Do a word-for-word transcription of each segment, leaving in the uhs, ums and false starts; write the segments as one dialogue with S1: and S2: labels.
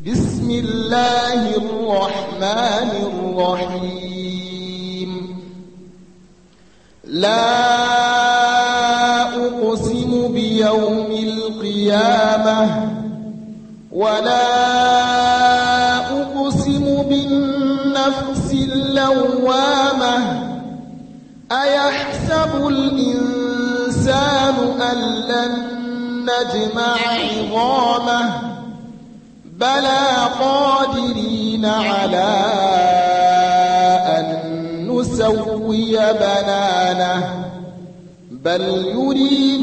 S1: بسم الله الرحمن الرحيم لا أقسم بيوم القيامة ولا أقسم بالنفس اللوامة أيحسب الإنسان أن لن نجمع عظامه بلى قادرين على أن نسوي بنانه بل يريد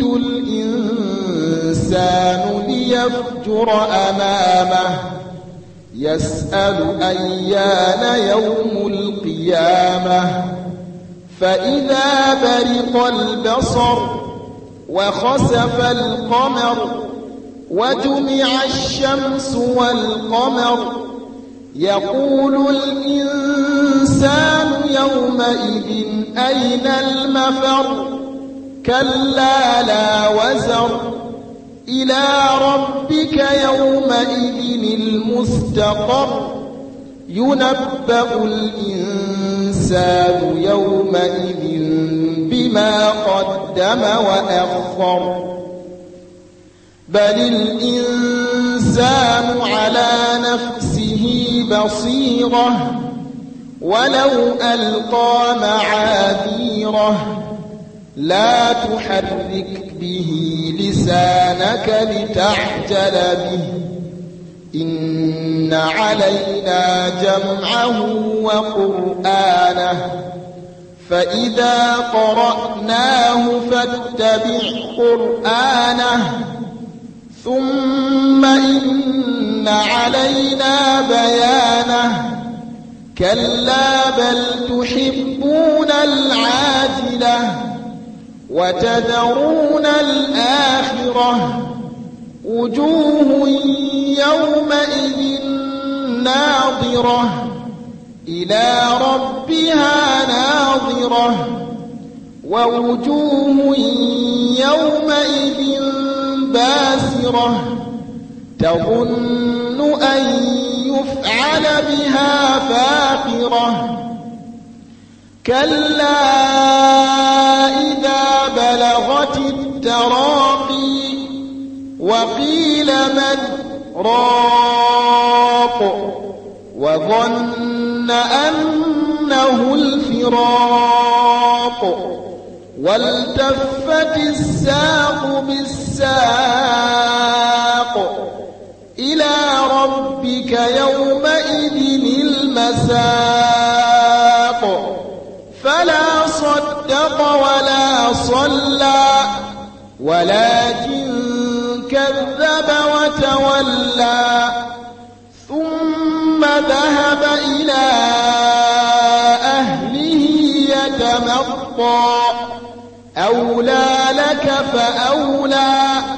S1: الإنسان ليفجر أمامه يسأل أيان يوم القيامة فإذا برق البصر وخسف القمر وجمع الشمس والقمر يقول الإنسان يومئذ أين المفر كلا لا وزر إلى ربك يومئذ المستقر ينبأ الإنسان يومئذ بما قدم وأخر بل الإنسان على نفسه بصيرة ولو ألقى معاذيره لا تحرك به لسانك لتعجل به إن علينا جمعه وقرآنه فإذا قرأناه فاتبع قرآنه ثم إن علينا بيانه كلا بل تحبون العاجلة وتذرون الآخرة وجوه يومئذ ناظرة إلى ربها ناظرة ووجوه يومئذ باسرة تظن أن يفعل بها فاقرة كلا إذا بلغت التراقي وقيل من راق وظن أنه الفراق والتفت الساق بالساق إلى ربك يومئذ المساق فلا صدق ولا صلى ولكن كذب وتولى ثم ذهب إلى أهله يتمطى أولى لك فأولى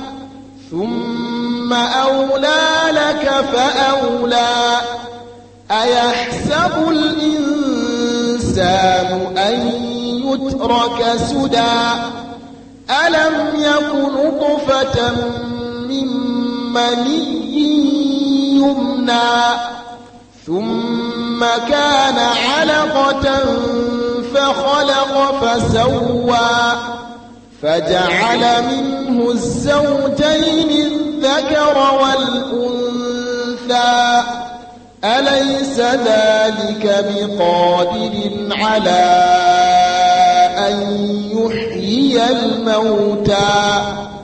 S1: ثم أولى لك فأولى أيحسب الإنسان أن يترك سدى ألم يك نطفة من مني يمنى ثم كان علقة فخلق فسوى فجعل منه الزوجين الذكر والأنثى أليس ذلك بقادر على أن يحيي الموتى